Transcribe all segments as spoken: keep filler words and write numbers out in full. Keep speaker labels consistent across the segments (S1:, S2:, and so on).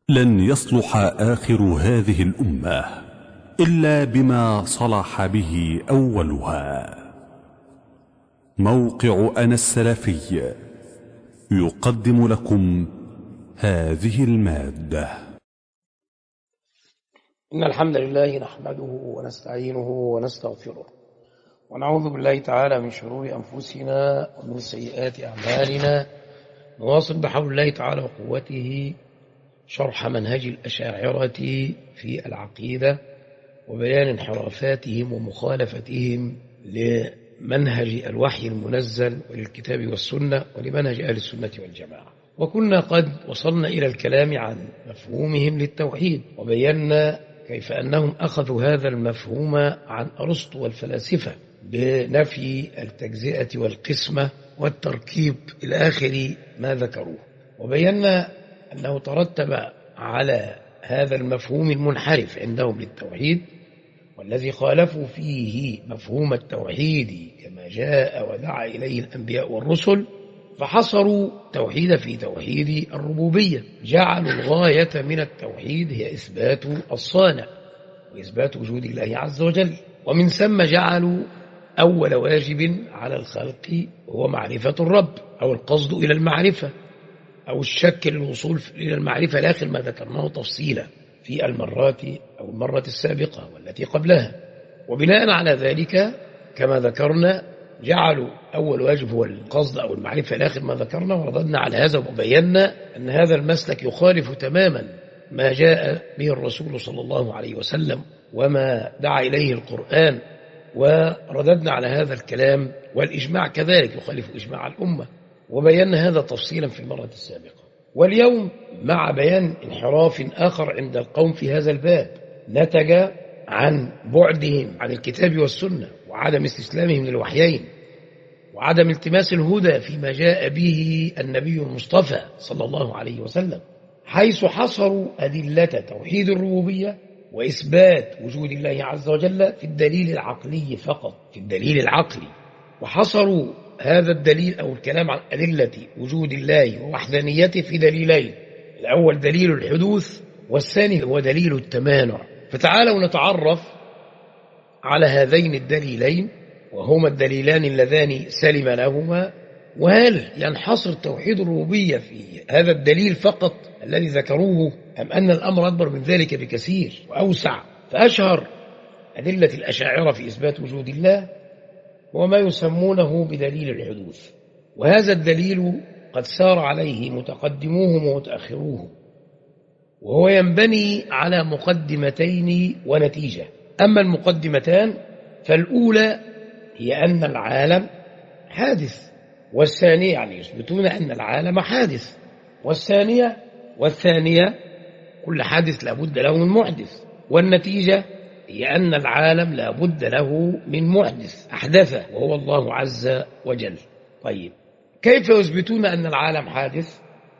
S1: لن يصلح آخر هذه الأمة إلا بما صلح به أولها. موقع أنا السلفي يقدم لكم هذه المادة.
S2: إن الحمد لله نحمده ونستعينه ونستغفره ونعوذ بالله تعالى من شرور أنفسنا ومن سيئات أعمالنا. نواصل بحول الله تعالى وقوته شرح منهج الأشاعرة في العقيدة وبيان انحرافاتهم ومخالفتهم لمنهج الوحي المنزل وللكتاب والسنة ولمنهج أهل السنة والجماعة. وكنا قد وصلنا إلى الكلام عن مفهومهم للتوحيد، وبينا كيف أنهم أخذوا هذا المفهوم عن أرسطو والفلاسفة بنفي التجزئة والقسمة والتركيب إلى آخر ما ذكروه. وبينا أنه ترتب على هذا المفهوم المنحرف عندهم للتوحيد، والذي خالفوا فيه مفهوم التوحيد كما جاء ودعا إليه الأنبياء والرسل، فحصروا التوحيد في توحيد الربوبية، جعلوا الغاية من التوحيد هي إثبات الصانع وإثبات وجود الله عز وجل، ومن ثم جعلوا أول واجب على الخلق هو معرفة الرب أو القصد إلى المعرفة أو الشك للوصول إلى المعرفة لآخر ما ذكرناه تفصيلا في المرات أو المرة السابقة والتي قبلها. وبناء على ذلك كما ذكرنا جعلوا أول واجب هو القصد أو المعرفة لآخر ما ذكرنا، ورددنا على هذا وبينا أن هذا المسلك يخالف تماما ما جاء به الرسول صلى الله عليه وسلم وما دعا إليه القرآن، ورددنا على هذا الكلام، والإجماع كذلك يخالف إجماع الأمة، وبينا هذا تفصيلا في المرة السابقة. واليوم مع بيان انحراف آخر عند القوم في هذا الباب نتج عن بعدهم عن الكتاب والسنة وعدم استسلامهم للوحيين وعدم التماس الهدى فيما جاء به النبي المصطفى صلى الله عليه وسلم، حيث حصروا أدلة توحيد الربوبية وإثبات وجود الله عز وجل في الدليل العقلي فقط، في الدليل العقلي، وحصروا هذا الدليل أو الكلام عن أدلة وجود الله ووحدانيته في دليلين: الأول دليل الحدوث والثاني هو دليل التمانع. فتعالوا نتعرف على هذين الدليلين وهما الدليلان اللذان سلم لهما، وهل ينحصر توحيد الربوبية في هذا الدليل فقط الذي ذكروه أم أن الأمر أكبر من ذلك بكثير وأوسع. فأشهر أدلة الأشاعرة في إثبات وجود الله وما يسمونه بدليل الحدوث، وهذا الدليل قد سار عليه متقدموهم ومتأخروهم، وهو ينبني على مقدمتين ونتيجة. أما المقدمتان فالأولى هي أن العالم حادث، والثانية يعني يثبتون أن العالم حادث، والثانية والثانية كل حادث لابد له من محدث، والنتيجة هي أن العالم لا بد له من محدث أحدثه وهو الله عز وجل. طيب، كيف يثبتون أن العالم حادث؟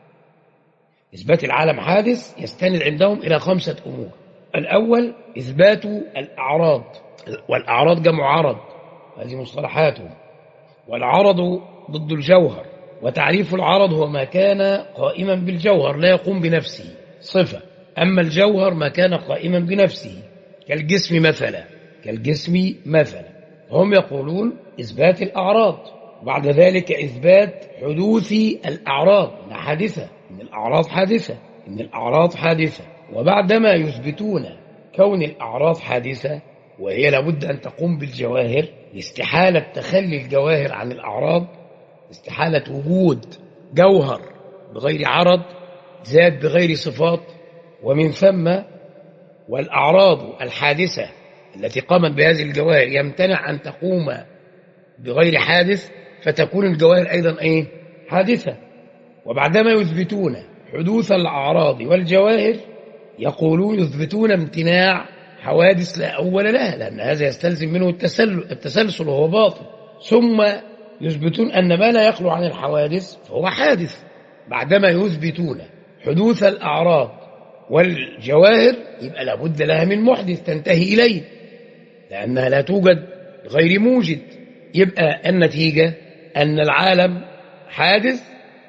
S2: إثبات العالم حادث يستند عندهم إلى خمسة أمور. الأول إثبات الأعراض، والأعراض جمع عرض، هذه مصطلحاتهم، والعرض ضد الجوهر، وتعريف العرض هو ما كان قائما بالجوهر لا يقوم بنفسه صفة، أما الجوهر ما كان قائما بنفسه كالجسم مثلا كالجسم مثلا هم يقولون إثبات الأعراض، وبعد ذلك إثبات حدوث الأعراض، إن حادثة، إن الأعراض حادثة، إن الأعراض حادثة. وبعدما يثبتون كون الأعراض حادثة وهي لابد أن تقوم بالجواهر، استحالة تخلي الجواهر عن الأعراض، استحالة وجود جوهر بغير عرض ذات بغير صفات، ومن ثم والأعراض الحادثة التي قامت بهذه الجواهر يمتنع أن تقوم بغير حادث، فتكون الجواهر أيضا إيه؟ حادثة. وبعدما يثبتون حدوث الأعراض والجواهر يقولون يثبتون امتناع حوادث لا أول لها، لأن هذا يستلزم منه التسلسل وهو باطل. ثم يثبتون أن ما لا يخلو عن الحوادث فهو حادث. بعدما يثبتون حدوث الأعراض والجواهر يبقى لابد لها من محدث تنتهي إليه، لأنها لا توجد غير موجد. يبقى النتيجة أن العالم حادث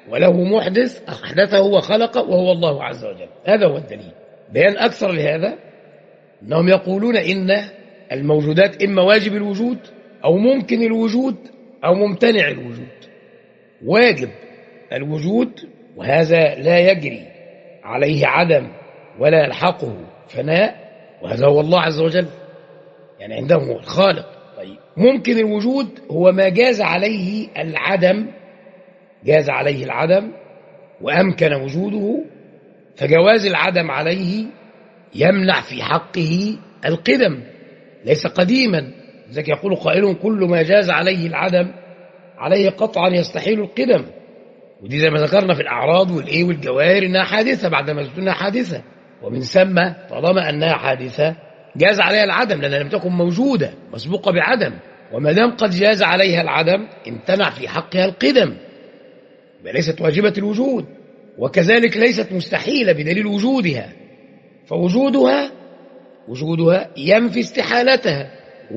S2: وله محدث أحدثه وخلقه وهو الله عز وجل. هذا هو الدليل. بيان أكثر لهذا أنهم يقولون إن الموجودات إما واجب الوجود أو ممكن الوجود أو ممتنع الوجود. واجب الوجود وهذا لا يجري عليه عدم ولا يلحقه فناء، وهذا هو الله عز وجل، يعني عندهم هو الخالق. طيب ممكن الوجود هو ما جاز عليه العدم، جاز عليه العدم وأمكن وجوده، فجواز العدم عليه يمنع في حقه القدم، ليس قديما. لذلك يقول قائل كل ما جاز عليه العدم عليه قطعا يستحيل القدم. ودي زي ما ذكرنا في الأعراض والإيه والجواهر إنها حادثة بعدما قلت إنها حادثة، ومن ثم طالما أنها حادثة جاز عليها العدم لأنها لم تكن موجودة مسبوقة بعدم، وما دام قد جاز عليها العدم امتنع في حقها القدم، ليست واجبة الوجود، وكذلك ليست مستحيلة بدليل وجودها، فوجودها وجودها ينفي استحالتها،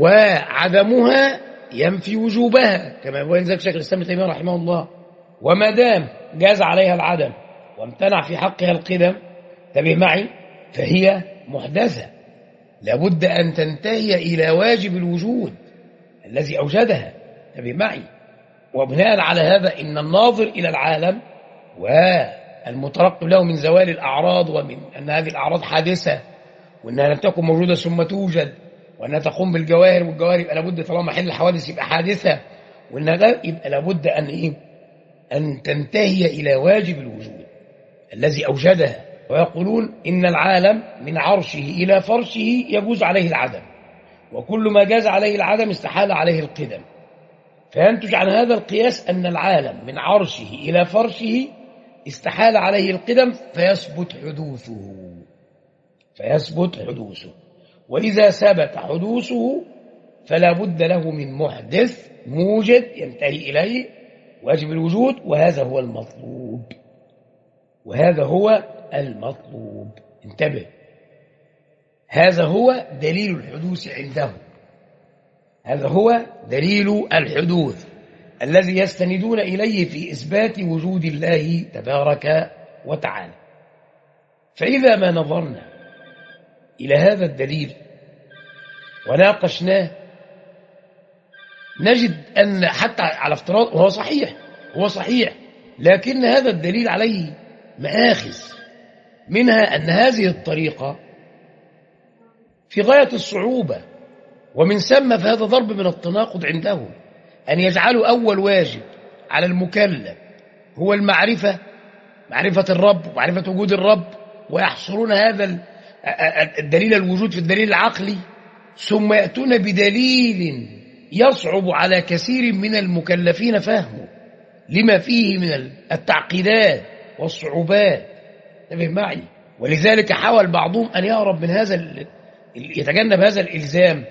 S2: وعدمها ينفي وجوبها، كما يقول ذلك شيخ الإسلام ابن تيمية رحمه الله. وما دام جاز عليها العدم وامتنع في حقها القدم، انتبه معي، فهي محدثة، لابد أن تنتهي إلى واجب الوجود الذي أوجدها، انتبه معي. وبناء على هذا إن الناظر إلى العالم والمترقب له من زوال الأعراض، ومن أن هذه الأعراض حادثة وأنها لم تكن موجودة ثم توجد، وأنها تقوم بالجواهر، والجواهر يبقى لابد طالما محل الحوادث يبقى حادثة، وأنها لا يبقى لابد أن إيه؟ أن تنتهي إلى واجب الوجود الذي أوجدها. ويقولون إن العالم من عرشه إلى فرشه يجوز عليه العدم، وكل ما جاز عليه العدم استحال عليه القدم، فينتج عن هذا القياس أن العالم من عرشه إلى فرشه استحال عليه القدم فيثبت حدوثه، فيثبت حدوثه. وإذا ثبت حدوثه فلا بد له من محدث موجد ينتهي إليه واجب الوجود، وهذا هو المطلوب، وهذا هو المطلوب. انتبه، هذا هو دليل الحدوث عنده، هذا هو دليل الحدوث الذي يستندون إليه في إثبات وجود الله تبارك وتعالى. فإذا ما نظرنا إلى هذا الدليل وناقشناه نجد أن حتى على افتراض، وهو صحيح هو صحيح، لكن هذا الدليل عليه مآخذ، منها أن هذه الطريقة في غاية الصعوبة، ومن ثم فهذا ضرب من التناقض عندهم أن يجعلوا أول واجب على المكلف هو المعرفة، معرفة الرب ومعرفة وجود الرب، ويحصرون هذا الدليل الوجود في الدليل العقلي، ثم يأتون بدليل يصعب على كثير من المكلفين فهمه لما فيه من التعقيدات والصعوبات. انتبه معي. ولذلك حاول بعضهم أن يهرب من هذا، يتجنب هذا الإلزام،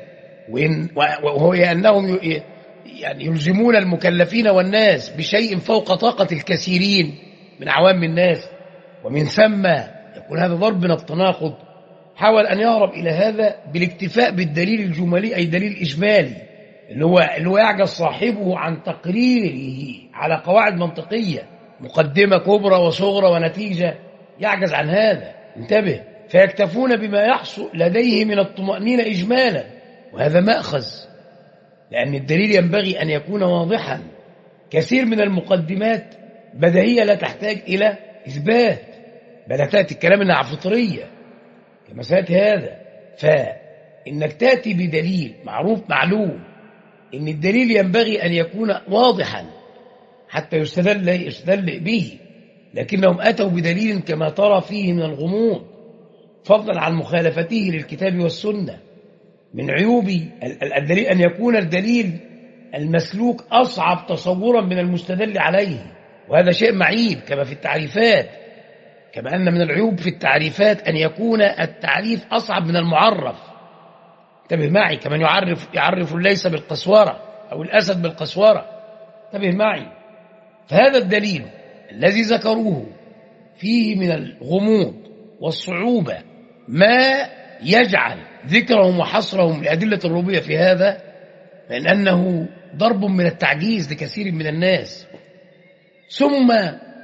S2: وهو أنهم يعني يلزمون المكلفين والناس بشيء فوق طاقة الكثيرين من عوام الناس، ومن ثم يكون هذا ضرب من التناقض. حاول أن يهرب إلى هذا بالاكتفاء بالدليل الجمالي، أي دليل إجمالي، اللي هو اللي هو يعجز صاحبه عن تقريره على قواعد منطقية، مقدمة كبرى وصغرى ونتيجة، يعجز عن هذا. انتبه، فيكتفون بما يحصل لديه من الطمأنينة إجمالا، وهذا مأخذ، لأن الدليل ينبغي أن يكون واضحا. كثير من المقدمات بديهية لا تحتاج إلى إثبات، بل تأتي الكلام إنها فطرية كما سيأتي هذا. فإنك تأتي بدليل معروف معلوم، إن الدليل ينبغي أن يكون واضحا حتى يستدل, يستدل به، لكنهم أتوا بدليل كما ترى فيه من الغموض، فضلا عن مخالفته للكتاب والسنة. من عيوب الدليل أن يكون الدليل المسلوك أصعب تصورا من المستدل عليه، وهذا شيء معيب كما في التعريفات، كما أن من العيوب في التعريفات أن يكون التعريف أصعب من المعرف. انتبه معي، كمن يعرف يعرف ليس بالقسورة أو الأسد بالقسورة. انتبه معي. فهذا الدليل الذي ذكروه فيه من الغموض والصعوبة ما يجعل ذكرهم وحصرهم لأدلة الربوبية في هذا، لأن أنه ضرب من التعجيز لكثير من الناس. ثم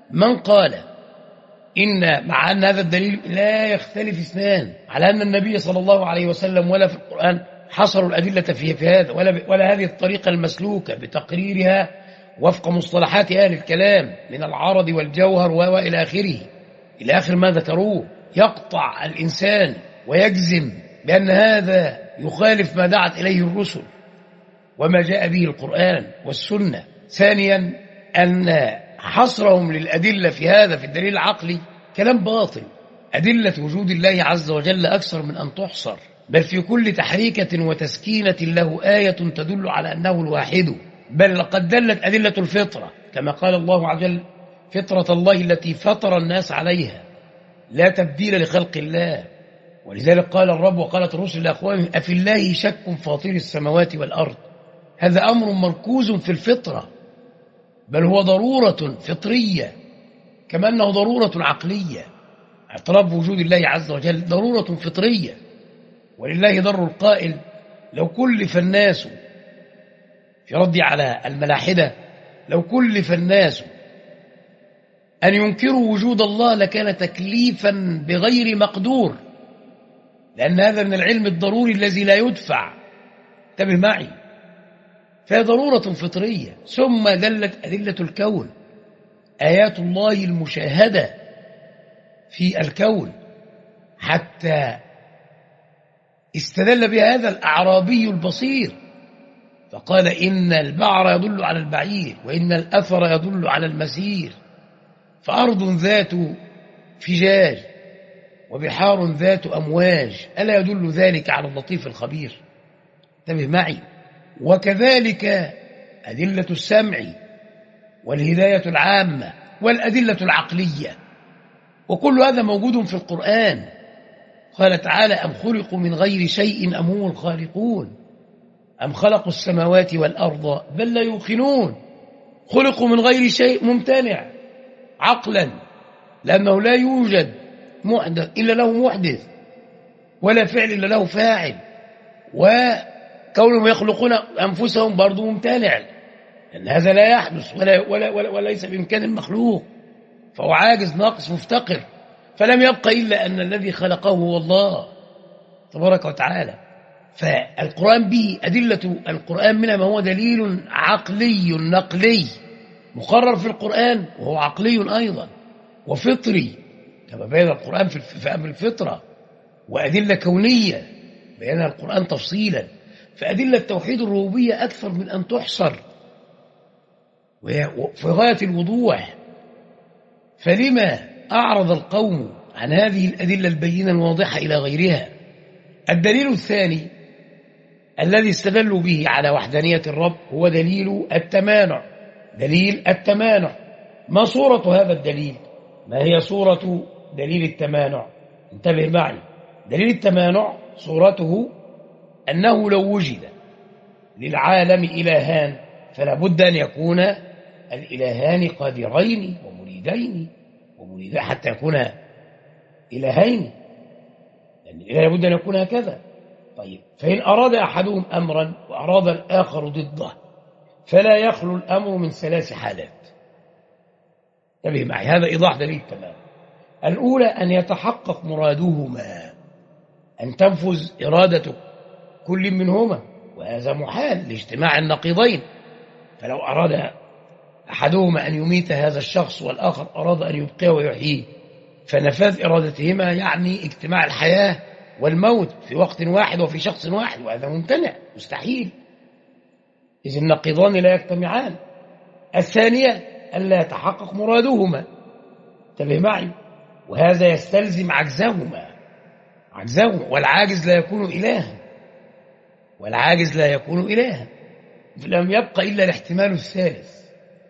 S2: من قال إن مع أن هذا الدليل لا يختلف اثنان على أن النبي صلى الله عليه وسلم ولا في القرآن حصروا الأدلة في, في هذا ولا, ولا هذه الطريقة المسلوكة بتقريرها وفق مصطلحات أهل الكلام من العرض والجوهر وإلى آخره إلى آخر ما ذكروه، يقطع الإنسان ويجزم بأن هذا يخالف ما دعت إليه الرسل وما جاء به القرآن والسنة. ثانيا أن حصرهم للأدلة في هذا في الدليل العقلي كلام باطل. أدلة وجود الله عز وجل أكثر من أن تحصر، بل في كل تحريكة وتسكينة له آية تدل على أنه الواحد، بل لقد دلت أدلة الفطرة كما قال الله عز وجل: فطرة الله التي فطر الناس عليها لا تبديل لخلق الله. ولذلك قال الرب وقالت الرسل لأخوانهم: أفي الله شك فاطر السماوات والأرض. هذا أمر مركوز في الفطرة، بل هو ضرورة فطرية كما أنه ضرورة عقلية. اعتراف بوجود الله عز وجل ضرورة فطرية. ولله ضر القائل: لو كلف الناس، في رد على الملاحدة، لو كلف الناس أن ينكروا وجود الله لكان تكليفا بغير مقدور، لأن هذا من العلم الضروري الذي لا يدفع. انتبه معي، فهي ضرورة فطرية. ثم دلت أدلة الكون، آيات الله المشاهدة في الكون، حتى استدل بها هذا الأعرابي البصير فقال: إن البعر يدل على البعير، وإن الأثر يدل على المسير، فأرض ذات فجاج وبحار ذات أمواج، ألا يدل ذلك على اللطيف الخبير؟ انتبه معي. وكذلك أدلة السمع والهداية العامة والأدلة العقلية، وكل هذا موجود في القرآن. قال تعالى: أم خلقوا من غير شيء أم هم الخالقون أم خلقوا السماوات والأرض بل لا يوقنون. خلقوا من غير شيء ممتنع عقلا، لأنه لا يوجد محدث إلا له محدث، ولا فعل إلا له فاعل، وكونهم يخلقون أنفسهم برضو ممتنع، لأن هذا لا يحدث ولا ولا ولا وليس بإمكان المخلوق، فهو عاجز ناقص مفتقر. فلم يبق إلا أن الذي خلقه هو الله تبارك وتعالى. فالقرآن به أدلة القرآن منها ما هو دليل عقلي نقلي مقرر في القرآن، وهو عقلي أيضا وفطري كما بين القرآن في أمر الفطرة، وأدلة كونية بينها القرآن تفصيلا. فأدلة توحيد الربوبية أكثر من أن تحصر في غاية الوضوح. فلما أعرض القوم عن هذه الأدلة البينة الواضحة إلى غيرها؟ الدليل الثاني الذي استدلوا به على وحدانية الرب هو دليل التمانع. دليل التمانع، ما صورة هذا الدليل؟ ما هي صورة دليل التمانع؟ انتبه معي. دليل التمانع صورته أنه لو وجد للعالم إلهان فلا بد أن يكون الإلهان قادرين ومريدين ومريدين حتى يكون إلهين، لأن الإله لابد أن يكون هكذا. طيب، فإن أراد أحدهم أمرا وأراد الآخر ضده فلا يخلو الأمر من ثلاث حالات. انتبه معي، هذا إيضاح دليل التمام. الأولى أن يتحقق مرادهما، أن تنفذ إرادة كل منهما، وهذا محال لاجتماع النقيضين. فلو أراد أحدهما أن يميت هذا الشخص والآخر أراد أن يبقيه ويحييه، فنفاذ إرادتهما يعني اجتماع الحياة والموت في وقت واحد وفي شخص واحد، وهذا ممتنع مستحيل، إذ النقيضان لا يجتمعان. الثانية ألا يتحقق مرادهما، انتبه معي، وهذا يستلزم عجزهما عجزهما والعاجز لا يكون إلها والعاجز لا يكون إلها فلم يبق إلا الاحتمال الثالث،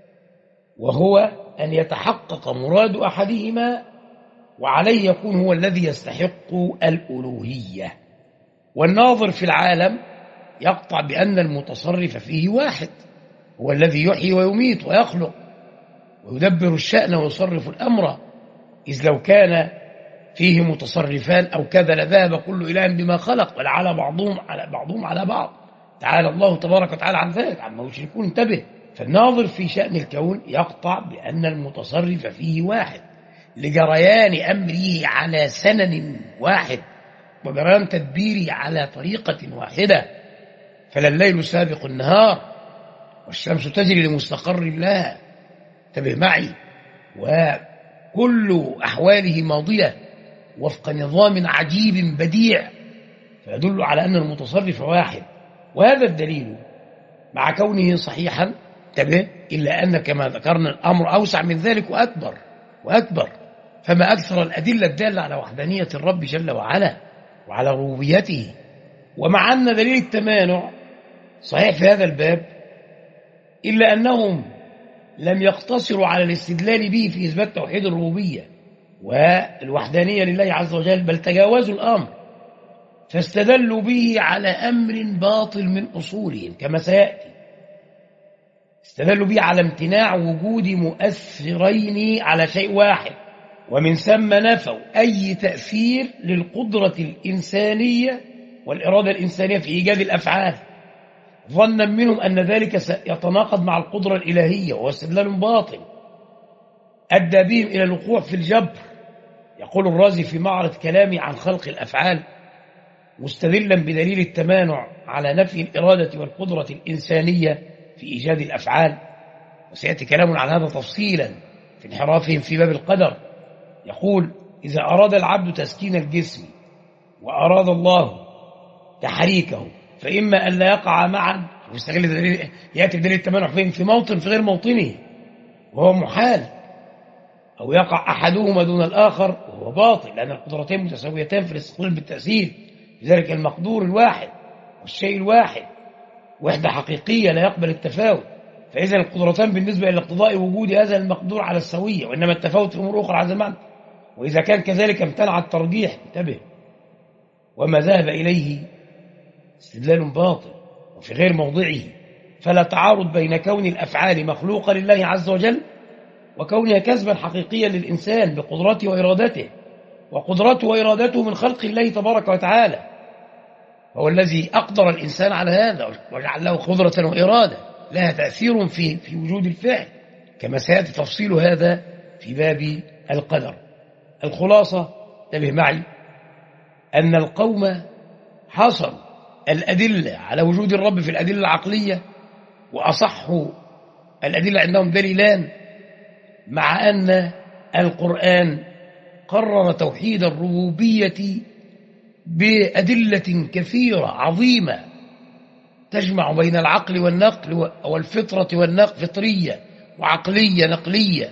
S2: وهو أن يتحقق مراد أحدهما وعليه يكون هو الذي يستحق الألوهية. والناظر في العالم يقطع بأن المتصرف فيه واحد، هو الذي يحيي ويميت ويخلق ويدبر الشأن ويصرف الأمر، إذ لو كان فيه متصرفان أو كذا لذهب كل إله بما خلق ولعلى بعضهم على بعضهم على بعض. تعالى الله تبارك وتعالى عن ذلك عما يشركون. انتبه، فالناظر في شأن الكون يقطع بأن المتصرف فيه واحد لجريان أمره على سنن واحد وجريان تدبيره على طريقة واحدة. فلا الليل سابق النهار والشمس تجري لمستقر لها، انتبه معي، وكل أحواله ماضية وفق نظام عجيب بديع، فيدل على أن المتصرف واحد. وهذا الدليل مع كونه صحيحا انتبه، إلا أن كما ذكرنا الأمر أوسع من ذلك وأكبر وأكبر. فما أكثر الأدلة الدالة على وحدانية الرب جل وعلا وعلى ربوبيته. ومع أن دليل التمانع صحيح في هذا الباب، إلا أنهم لم يقتصروا على الاستدلال به في إثبات توحيد الربوبية والوحدانية لله عز وجل، بل تجاوزوا الأمر فاستدلوا به على أمر باطل من أصولهم كما سيأتي. استدلوا به على امتناع وجود مؤثرين على شيء واحد، ومن ثم نفوا أي تأثير للقدرة الإنسانية والإرادة الإنسانية في إيجاد الأفعال، ظنا منهم أن ذلك سيتناقض مع القدرة الإلهية، وهو استدلال باطل أدى بهم إلى الوقوع في الجبر. يقول الرازي في معرض كلامي عن خلق الأفعال مستدلا بدليل التمانع على نفي الإرادة والقدرة الإنسانية في إيجاد الأفعال، وسيأتي كلام على هذا تفصيلا في انحرافهم في باب القدر. يقول: إذا أراد العبد تسكين الجسم وأراد الله تحريكه فإما أن لا يقع معا، ويستغل دليل يأتي بدليل التمانع فين في موطن في غير موطنه وهو محال، أو يقع أحدهما دون الآخر وهو باطل، لأن القدرتين متساويتان في الاستقلال بالتأثير، لذلك المقدور الواحد والشيء الواحد وحدة حقيقية لا يقبل التفاوت. فإذا القدرتان بالنسبة إلى اقتضاء وجود هذا المقدور على السوية، وإنما التفاوت في أمور أخرى على المعنى. وإذا كان كذلك امتنع الترجيح، انتبه، وما ذهب إليه استدلال باطل وفي غير موضعه. فلا تعارض بين كون الأفعال مخلوقة لله عز وجل وكونها كسبا حقيقيا للإنسان بقدرته وإرادته، وقدرته وإرادته من خلق الله تبارك وتعالى، هو الذي أقدر الإنسان على هذا وجعل له قدرة وإرادة لها تأثير في في وجود الفعل، كما سيأتي تفصيل هذا في باب القدر. الخلاصة انتبه معي أن القوم حصروا الأدلة على وجود الرب في الأدلة العقلية، وأصحوا الأدلة عندهم دليلان، مع أن القرآن قرر توحيد الربوبية بأدلة كثيرة عظيمة تجمع بين العقل والنقل والفطرة والنقل، فطرية وعقلية نقلية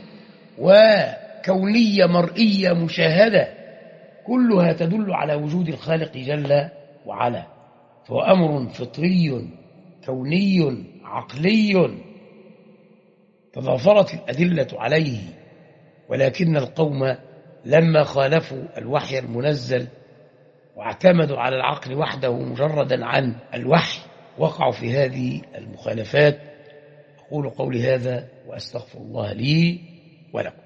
S2: وكونية مرئية مشاهدة، كلها تدل على وجود الخالق جل وعلا. فهو أمر فطري كوني عقلي تضافرت الأدلة عليه، ولكن القوم لما خالفوا الوحي المنزل واعتمدوا على العقل وحده مجردا عن الوحي وقعوا في هذه المخالفات. أقول قولي هذا وأستغفر الله لي ولكم.